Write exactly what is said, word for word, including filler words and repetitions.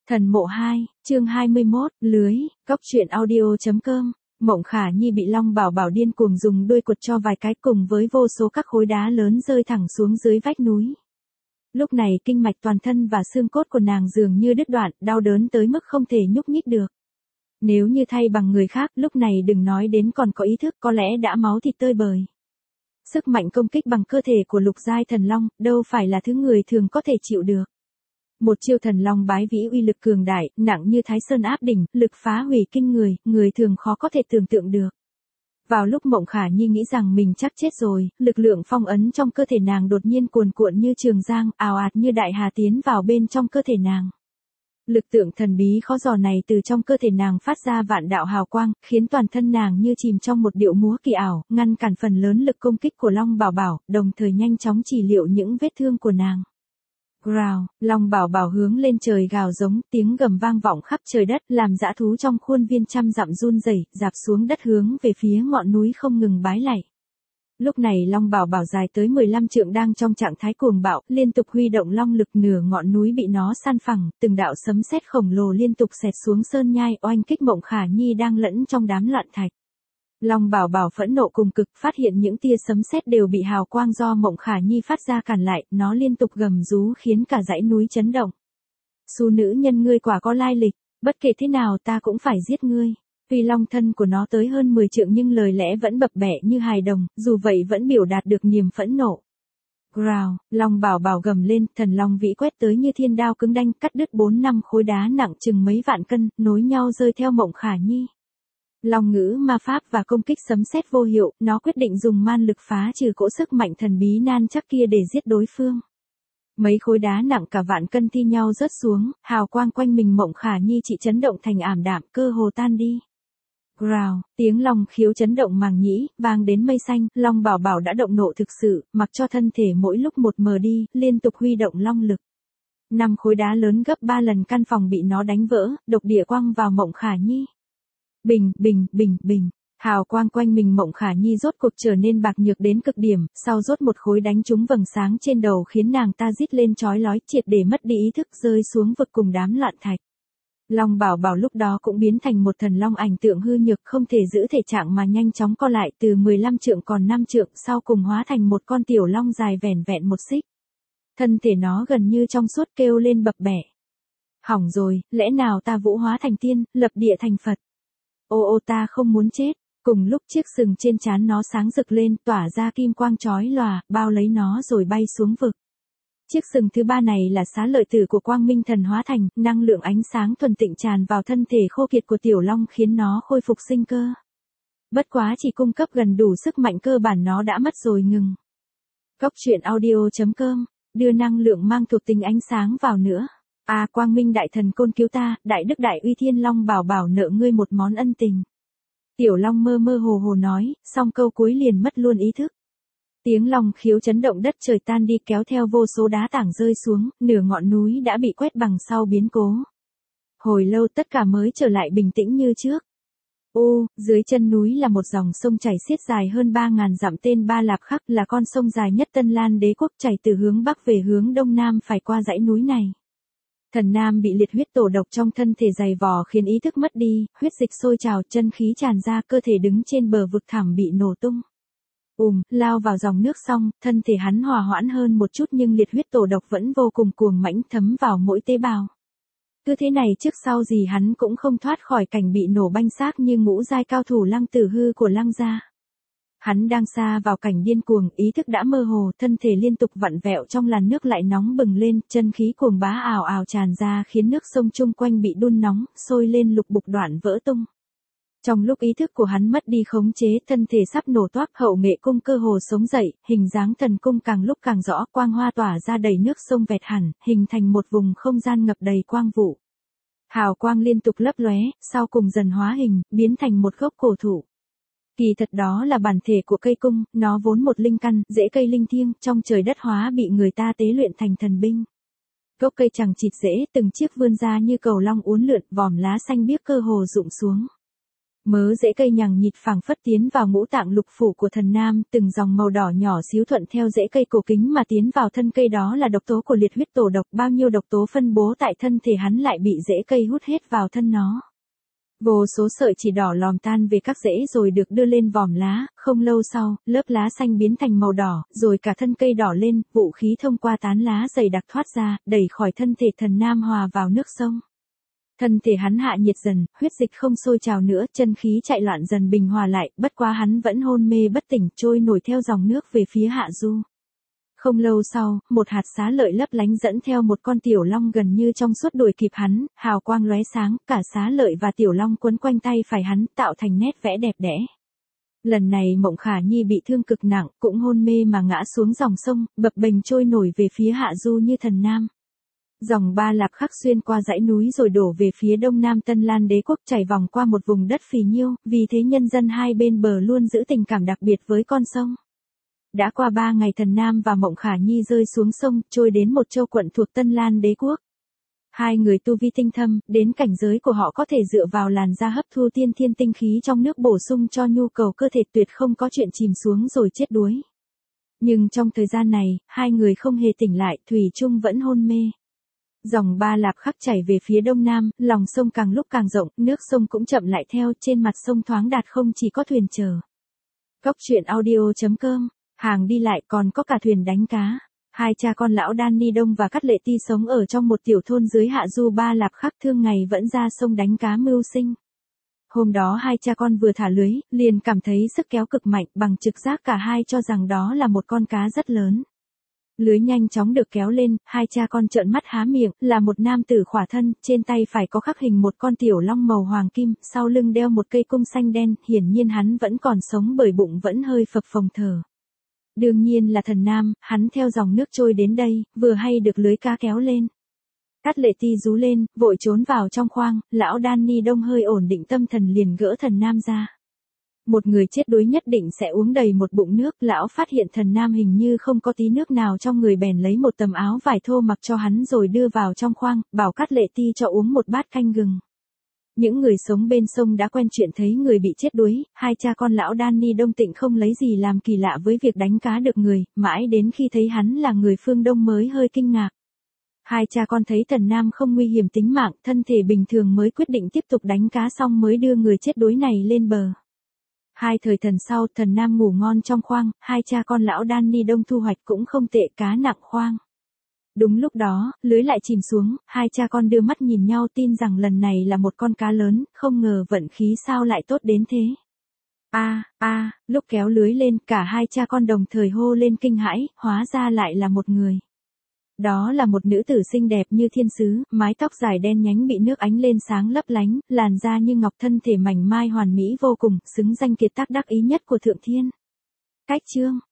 Thần mộ hai, chương hai mươi mốt, lưới, cóc truyện audio.com. Mộng Khả Nhi bị Long Bảo Bảo điên cuồng dùng đuôi quật cho vài cái cùng với vô số các khối đá lớn rơi thẳng xuống dưới vách núi. Lúc này kinh mạch toàn thân và xương cốt của nàng dường như đứt đoạn, đau đớn tới mức không thể nhúc nhích được. Nếu như thay bằng người khác, lúc này đừng nói đến còn có ý thức, có lẽ đã máu thịt tơi bời. Sức mạnh công kích bằng cơ thể của lục giai thần long, đâu phải là thứ người thường có thể chịu được. Một chiêu thần long bái vĩ uy lực cường đại, nặng như Thái Sơn áp đỉnh, lực phá hủy kinh người, người thường khó có thể tưởng tượng được. Vào lúc Mộng Khả Nhi nghĩ rằng mình chắc chết rồi, lực lượng phong ấn trong cơ thể nàng đột nhiên cuồn cuộn như trường giang, ào ạt như đại hà tiến vào bên trong cơ thể nàng. Lực tượng thần bí khó dò này từ trong cơ thể nàng phát ra vạn đạo hào quang, khiến toàn thân nàng như chìm trong một điệu múa kỳ ảo, ngăn cản phần lớn lực công kích của Long Bảo Bảo, đồng thời nhanh chóng trị liệu những vết thương của nàng. Growl, Long Bảo Bảo hướng lên trời gào giống, tiếng gầm vang vọng khắp trời đất, làm dã thú trong khuôn viên trăm dặm run rẩy, rạp xuống đất hướng về phía ngọn núi không ngừng bái lạy. Lúc này Long Bảo Bảo dài tới mười lăm trượng đang trong trạng thái cuồng bạo, liên tục huy động long lực, nửa ngọn núi bị nó san phẳng, từng đạo sấm sét khổng lồ liên tục xẹt xuống sơn nhai, oanh kích Mộng Khả Nhi đang lẫn trong đám loạn thạch. Long Bảo Bảo phẫn nộ cùng cực, phát hiện những tia sấm sét đều bị hào quang do Mộng Khả Nhi phát ra cản lại, nó liên tục gầm rú khiến cả dãy núi chấn động. Xu nữ nhân ngươi quả có lai lịch, bất kể thế nào ta cũng phải giết ngươi. Tuy long thân của nó tới hơn mười trượng nhưng lời lẽ vẫn bập bẹ như hài đồng, dù vậy vẫn biểu đạt được niềm phẫn nộ. Growl, Long Bảo Bảo gầm lên, thần long vĩ quét tới như thiên đao cứng đanh, cắt đứt bốn năm khối đá nặng chừng mấy vạn cân, nối nhau rơi theo Mộng Khả Nhi. Long ngữ ma pháp và công kích sấm sét vô hiệu, nó quyết định dùng man lực phá trừ cỗ sức mạnh thần bí nan chắc kia để giết đối phương. Mấy khối đá nặng cả vạn cân thi nhau rớt xuống, hào quang quanh mình Mộng Khả Nhi chỉ chấn động thành ảm đạm, cơ hồ tan đi. Growl, tiếng long khiếu chấn động màng nhĩ, vang đến mây xanh, Long Bảo Bảo đã động nộ thực sự, mặc cho thân thể mỗi lúc một mờ đi, liên tục huy động long lực. Năm khối đá lớn gấp ba lần căn phòng bị nó đánh vỡ, độc địa quăng vào Mộng Khả Nhi. Bình, bình, bình, bình, hào quang quanh mình Mộng Khả Nhi rốt cuộc trở nên bạc nhược đến cực điểm, sau rốt một khối đánh trúng vầng sáng trên đầu khiến nàng ta rít lên chói lói, triệt để mất đi ý thức rơi xuống vực cùng đám loạn thạch. Long Bảo Bảo lúc đó cũng biến thành một thần long ảnh tượng hư nhược, không thể giữ thể trạng mà nhanh chóng co lại, từ mười lăm trượng còn năm trượng, sau cùng hóa thành một con tiểu long dài vẻn vẹn một xích. Thân thể nó gần như trong suốt, kêu lên bập bẹ. Hỏng rồi, lẽ nào ta vũ hóa thành tiên, lập địa thành Phật? Ô ô ta không muốn chết. Cùng lúc chiếc sừng trên trán nó sáng rực lên, tỏa ra kim quang chói lòa, bao lấy nó rồi bay xuống vực. Chiếc sừng thứ ba này là xá lợi tử của Quang Minh Thần hóa thành, năng lượng ánh sáng thuần tịnh tràn vào thân thể khô kiệt của tiểu long khiến nó khôi phục sinh cơ. Bất quá chỉ cung cấp gần đủ sức mạnh cơ bản nó đã mất rồi ngừng. Cóc truyện audio.com, đưa năng lượng mang thuộc tính ánh sáng vào nữa. À, Quang Minh Đại Thần côn cứu ta, Đại Đức Đại Uy Thiên Long Bảo Bảo nợ ngươi một món ân tình. Tiểu long mơ mơ hồ hồ nói, xong câu cuối liền mất luôn ý thức. Tiếng long khiếu chấn động đất trời tan đi, kéo theo vô số đá tảng rơi xuống, nửa ngọn núi đã bị quét bằng sau biến cố. Hồi lâu tất cả mới trở lại bình tĩnh như trước. Ô, dưới chân núi là một dòng sông chảy xiết dài hơn ba ngàn dặm tên Ba Lạp Khắc, là con sông dài nhất Tân Lan Đế quốc, chảy từ hướng bắc về hướng đông nam phải qua dãy núi này. Thần nam bị liệt huyết tổ độc trong thân thể dày vò khiến ý thức mất đi, huyết dịch sôi trào, chân khí tràn ra, cơ thể đứng trên bờ vực thẳm bị nổ tung. Ùm, lao vào dòng nước xong, thân thể hắn hòa hoãn hơn một chút nhưng liệt huyết tổ độc vẫn vô cùng cuồng mãnh thấm vào mỗi tế bào. Cứ thế này trước sau gì hắn cũng không thoát khỏi cảnh bị nổ banh xác như ngũ giai cao thủ Lăng Tử Hư của Lăng gia. Hắn đang xa vào cảnh điên cuồng, ý thức đã mơ hồ, thân thể liên tục vặn vẹo trong làn nước lại nóng bừng lên, chân khí cuồng bá ào ào tràn ra khiến nước sông chung quanh bị đun nóng, sôi lên lục bục đoạn vỡ tung. Trong lúc ý thức của hắn mất đi khống chế, thân thể sắp nổ toác, hậu nghệ cung cơ hồ sống dậy, hình dáng thần cung càng lúc càng rõ, quang hoa tỏa ra đầy nước sông vẹt hẳn, hình thành một vùng không gian ngập đầy quang vụ. Hào quang liên tục lấp lóe, sau cùng dần hóa hình, biến thành một gốc cổ thụ. Kỳ thật đó là bản thể của cây cung, nó vốn một linh căn, rễ cây linh thiêng, trong trời đất hóa bị người ta tế luyện thành thần binh. Gốc cây chằng chịt rễ, từng chiếc vươn ra như cầu long uốn lượn, vòm lá xanh biếc cơ hồ rụng xuống. Mớ rễ cây nhằng nhịt phảng phất tiến vào ngũ tạng lục phủ của thần nam, từng dòng màu đỏ nhỏ xíu thuận theo rễ cây cổ kính mà tiến vào thân cây, đó là độc tố của liệt huyết tổ độc, bao nhiêu độc tố phân bố tại thân thể hắn lại bị rễ cây hút hết vào thân nó. Vô số sợi chỉ đỏ lòm tan về các rễ rồi được đưa lên vòm lá, không lâu sau, lớp lá xanh biến thành màu đỏ, rồi cả thân cây đỏ lên, vũ khí thông qua tán lá dày đặc thoát ra, đẩy khỏi thân thể thần nam hòa vào nước sông. Thân thể hắn hạ nhiệt dần, huyết dịch không sôi trào nữa, chân khí chạy loạn dần bình hòa lại, bất quá hắn vẫn hôn mê bất tỉnh, trôi nổi theo dòng nước về phía hạ du. Không lâu sau, một hạt xá lợi lấp lánh dẫn theo một con tiểu long gần như trong suốt đuổi kịp hắn, hào quang lóe sáng, cả xá lợi và tiểu long quấn quanh tay phải hắn, tạo thành nét vẽ đẹp đẽ. Lần này Mộng Khả Nhi bị thương cực nặng, cũng hôn mê mà ngã xuống dòng sông, bập bềnh trôi nổi về phía hạ du như thần nam. Dòng Ba Lạp khắc xuyên qua dãy núi rồi đổ về phía đông nam Tân Lan Đế quốc, chảy vòng qua một vùng đất phì nhiêu, vì thế nhân dân hai bên bờ luôn giữ tình cảm đặc biệt với con sông. Đã qua ba ngày, thần nam và Mộng Khả Nhi rơi xuống sông, trôi đến một châu quận thuộc Tân Lan Đế quốc. Hai người tu vi tinh thâm, đến cảnh giới của họ có thể dựa vào làn da hấp thu tiên thiên tinh khí trong nước bổ sung cho nhu cầu cơ thể, tuyệt không có chuyện chìm xuống rồi chết đuối. Nhưng trong thời gian này, hai người không hề tỉnh lại, thủy chung vẫn hôn mê. Dòng Ba Lạp khắc chảy về phía đông nam, lòng sông càng lúc càng rộng, nước sông cũng chậm lại theo, trên mặt sông thoáng đạt không chỉ có thuyền chở. Cốc truyện audio chấm com, hàng đi lại, còn có cả thuyền đánh cá. Hai cha con lão Đan Ni Đông và Cát Lệ Ti sống ở trong một tiểu thôn dưới hạ du Ba Lạp khắc, thương ngày vẫn ra sông đánh cá mưu sinh. Hôm đó hai cha con vừa thả lưới, liền cảm thấy sức kéo cực mạnh, bằng trực giác cả hai cho rằng đó là một con cá rất lớn. Lưới nhanh chóng được kéo lên, hai cha con trợn mắt há miệng, là một nam tử khỏa thân, trên tay phải có khắc hình một con tiểu long màu hoàng kim, sau lưng đeo một cây cung xanh đen, hiển nhiên hắn vẫn còn sống bởi bụng vẫn hơi phập phồng thở. Đương nhiên là thần nam, hắn theo dòng nước trôi đến đây, vừa hay được lưới cá kéo lên. Cát Lệ Ti rú lên, vội trốn vào trong khoang, lão Đan Ni Đông hơi ổn định tâm thần liền gỡ thần nam ra. Một người chết đuối nhất định sẽ uống đầy một bụng nước, lão phát hiện thần nam hình như không có tí nước nào trong người, bèn lấy một tấm áo vải thô mặc cho hắn rồi đưa vào trong khoang, bảo Cát Lệ Ti cho uống một bát canh gừng. Những người sống bên sông đã quen chuyện thấy người bị chết đuối, hai cha con lão Đan Ni Đông Tịnh không lấy gì làm kỳ lạ với việc đánh cá được người, mãi đến khi thấy hắn là người phương Đông mới hơi kinh ngạc. Hai cha con thấy thần nam không nguy hiểm tính mạng, thân thể bình thường mới quyết định tiếp tục đánh cá, xong mới đưa người chết đuối này lên bờ. Hai thời thần sau, thần nam ngủ ngon trong khoang, hai cha con lão Đan Ni Đông thu hoạch cũng không tệ, cá nặng khoang. Đúng lúc đó, lưới lại chìm xuống, hai cha con đưa mắt nhìn nhau, tin rằng lần này là một con cá lớn, không ngờ vận khí sao lại tốt đến thế. A, a, lúc kéo lưới lên, cả hai cha con đồng thời hô lên kinh hãi, hóa ra lại là một người. Đó là một nữ tử xinh đẹp như thiên sứ, mái tóc dài đen nhánh bị nước ánh lên sáng lấp lánh, làn da như ngọc, thân thể mảnh mai hoàn mỹ vô cùng, xứng danh kiệt tác đắc ý nhất của Thượng Thiên. Cách chương